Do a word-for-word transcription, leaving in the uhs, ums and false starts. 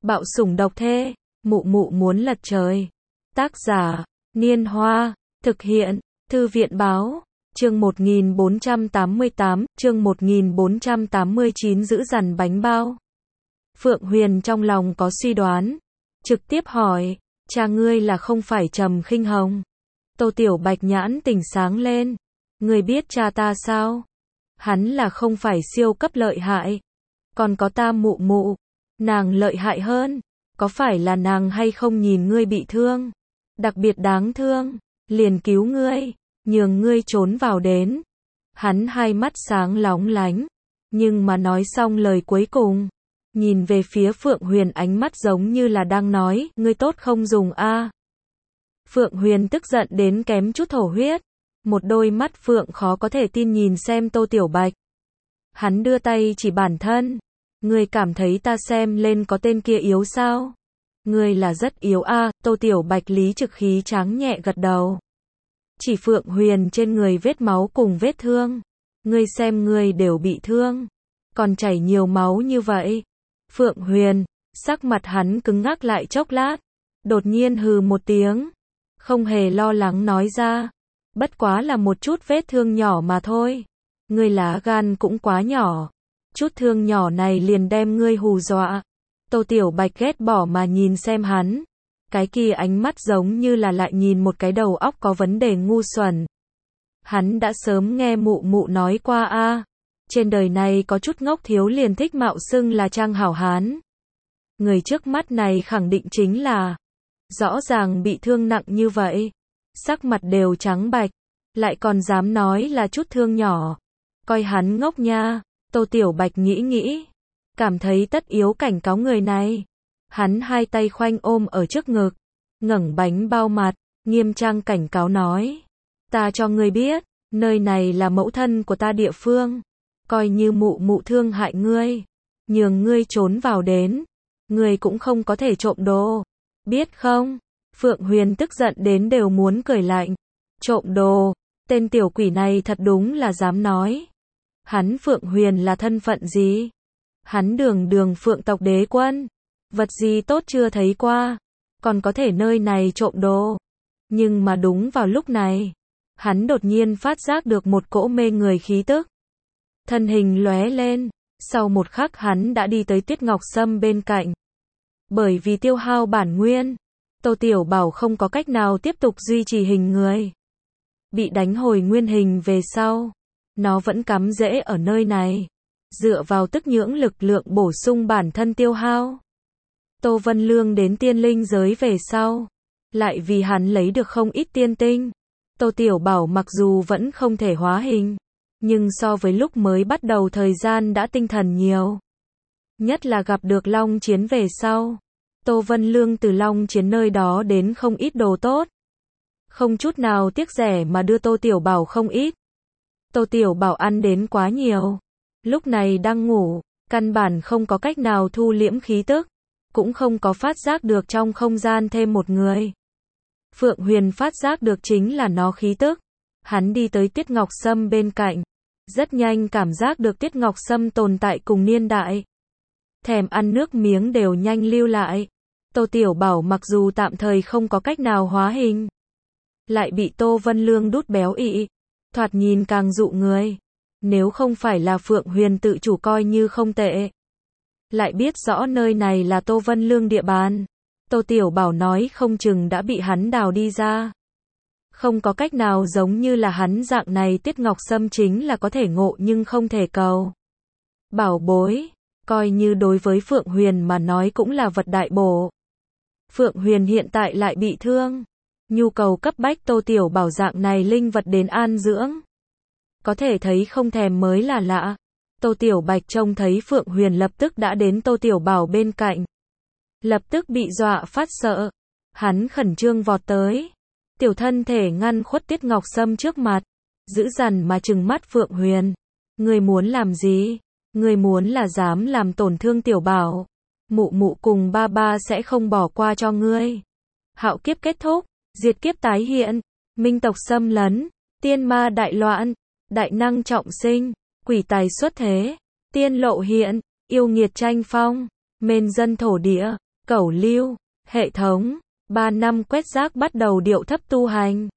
Bạo sủng độc thê, mụ mụ muốn lật trời. Tác giả, Niên Hoa, thực hiện, Thư viện Báo, chương một nghìn bốn trăm tám mươi tám, chương một nghìn bốn trăm tám mươi chín giữ dằn bánh bao. Phượng Huyền trong lòng có suy đoán, trực tiếp hỏi, cha ngươi là không phải Trầm Khinh Hồng? Tô Tiểu Bạch nhãn tỉnh sáng lên, ngươi biết cha ta sao? Hắn là không phải siêu cấp lợi hại, còn có ta mụ mụ, nàng lợi hại hơn, có phải là nàng hay không nhìn ngươi bị thương, đặc biệt đáng thương, liền cứu ngươi, nhường ngươi trốn vào đến. Hắn hai mắt sáng lóng lánh, nhưng mà nói xong lời cuối cùng, nhìn về phía Phượng Huyền ánh mắt giống như là đang nói, ngươi tốt không dùng a. À. Phượng Huyền tức giận đến kém chút thổ huyết, một đôi mắt Phượng khó có thể tin nhìn xem Tô Tiểu Bạch. Hắn đưa tay chỉ bản thân, ngươi cảm thấy ta xem lên có tên kia yếu sao? Ngươi là rất yếu a. À. Tô Tiểu Bạch lý trực khí tráng nhẹ gật đầu. Chỉ Phượng Huyền trên người vết máu cùng vết thương, ngươi xem ngươi đều bị thương, còn chảy nhiều máu như vậy. Phượng Huyền, sắc mặt hắn cứng ngắc lại chốc lát, đột nhiên hừ một tiếng, không hề lo lắng nói ra, bất quá là một chút vết thương nhỏ mà thôi, ngươi lá gan cũng quá nhỏ, chút thương nhỏ này liền đem ngươi hù dọa. Tô Tiểu Bạch ghét bỏ mà nhìn xem hắn, cái kia ánh mắt giống như là lại nhìn một cái đầu óc có vấn đề ngu xuẩn. Hắn đã sớm nghe mụ mụ nói qua a, à, trên đời này có chút ngốc thiếu liền thích mạo xưng là trang hảo hán. Người trước mắt này khẳng định chính là, rõ ràng bị thương nặng như vậy, sắc mặt đều trắng bạch, lại còn dám nói là chút thương nhỏ, coi hắn ngốc nha. Tô Tiểu Bạch nghĩ nghĩ, cảm thấy tất yếu cảnh cáo người này. Hắn hai tay khoanh ôm ở trước ngực, ngẩng bánh bao mặt, nghiêm trang cảnh cáo nói, ta cho ngươi biết, nơi này là mẫu thân của ta địa phương, coi như mụ mụ thương hại ngươi, nhường ngươi trốn vào đến, ngươi cũng không có thể trộm đồ, biết không? Phượng Huyền tức giận đến đều muốn cười lạnh, trộm đồ, tên tiểu quỷ này thật đúng là dám nói. Hắn Phượng Huyền là thân phận gì? Hắn đường đường Phượng tộc đế quân, vật gì tốt chưa thấy qua, còn có thể nơi này trộm đồ. Nhưng mà đúng vào lúc này, hắn đột nhiên phát giác được một cỗ mê người khí tức. Thân hình lóe lên, sau một khắc hắn đã đi tới Tuyết Ngọc Sâm bên cạnh. Bởi vì tiêu hao bản nguyên, Tô Tiểu Bảo không có cách nào tiếp tục duy trì hình người. Bị đánh hồi nguyên hình về sau, nó vẫn cắm rễ ở nơi này, dựa vào tức nhưỡng lực lượng bổ sung bản thân tiêu hao. Tô Vân Lương đến tiên linh giới về sau, lại vì hắn lấy được không ít tiên tinh. Tô Tiểu Bảo mặc dù vẫn không thể hóa hình, nhưng so với lúc mới bắt đầu thời gian đã tinh thần nhiều. Nhất là gặp được Long Chiến về sau, Tô Vân Lương từ Long Chiến nơi đó đến không ít đồ tốt. Không chút nào tiếc rẻ mà đưa Tô Tiểu Bảo không ít. Tô Tiểu Bảo ăn đến quá nhiều, lúc này đang ngủ, căn bản không có cách nào thu liễm khí tức, cũng không có phát giác được trong không gian thêm một người. Phượng Huyền phát giác được chính là nó khí tức. Hắn đi tới Tuyết Ngọc Sâm bên cạnh, rất nhanh cảm giác được Tuyết Ngọc Sâm tồn tại cùng niên đại. Thèm ăn nước miếng đều nhanh lưu lại. Tô Tiểu Bảo mặc dù tạm thời không có cách nào hóa hình, lại bị Tô Vân Lương đút béo ị, thoạt nhìn càng dụ người. Nếu không phải là Phượng Huyền tự chủ coi như không tệ, lại biết rõ nơi này là Tô Vân Lương địa bàn, Tô Tiểu Bảo nói không chừng đã bị hắn đào đi ra. Không có cách nào giống như là hắn dạng này Tuyết Ngọc Sâm chính là có thể ngộ nhưng không thể cầu. Bảo bối, coi như đối với Phượng Huyền mà nói cũng là vật đại bổ. Phượng Huyền hiện tại lại bị thương, nhu cầu cấp bách Tô Tiểu Bảo dạng này linh vật đến an dưỡng. Có thể thấy không thèm mới là lạ. Tô Tiểu Bạch trông thấy Phượng Huyền lập tức đã đến Tô Tiểu Bảo bên cạnh, lập tức bị dọa phát sợ. Hắn khẩn trương vọt tới, tiểu thân thể ngăn khuất Tuyết Ngọc Sâm trước mặt, dữ dằn mà trừng mắt Phượng Huyền. Ngươi muốn làm gì? Ngươi muốn là dám làm tổn thương Tiểu Bảo, mụ mụ cùng ba ba sẽ không bỏ qua cho ngươi. Hạo kiếp kết thúc, diệt kiếp tái hiện, minh tộc xâm lấn, tiên ma đại loạn, đại năng trọng sinh, quỷ tài xuất thế, tiên lộ hiện, yêu nghiệt tranh phong, mên dân thổ địa, Cẩu Lưu, hệ thống, ba năm quét rác bắt đầu điệu thấp tu hành.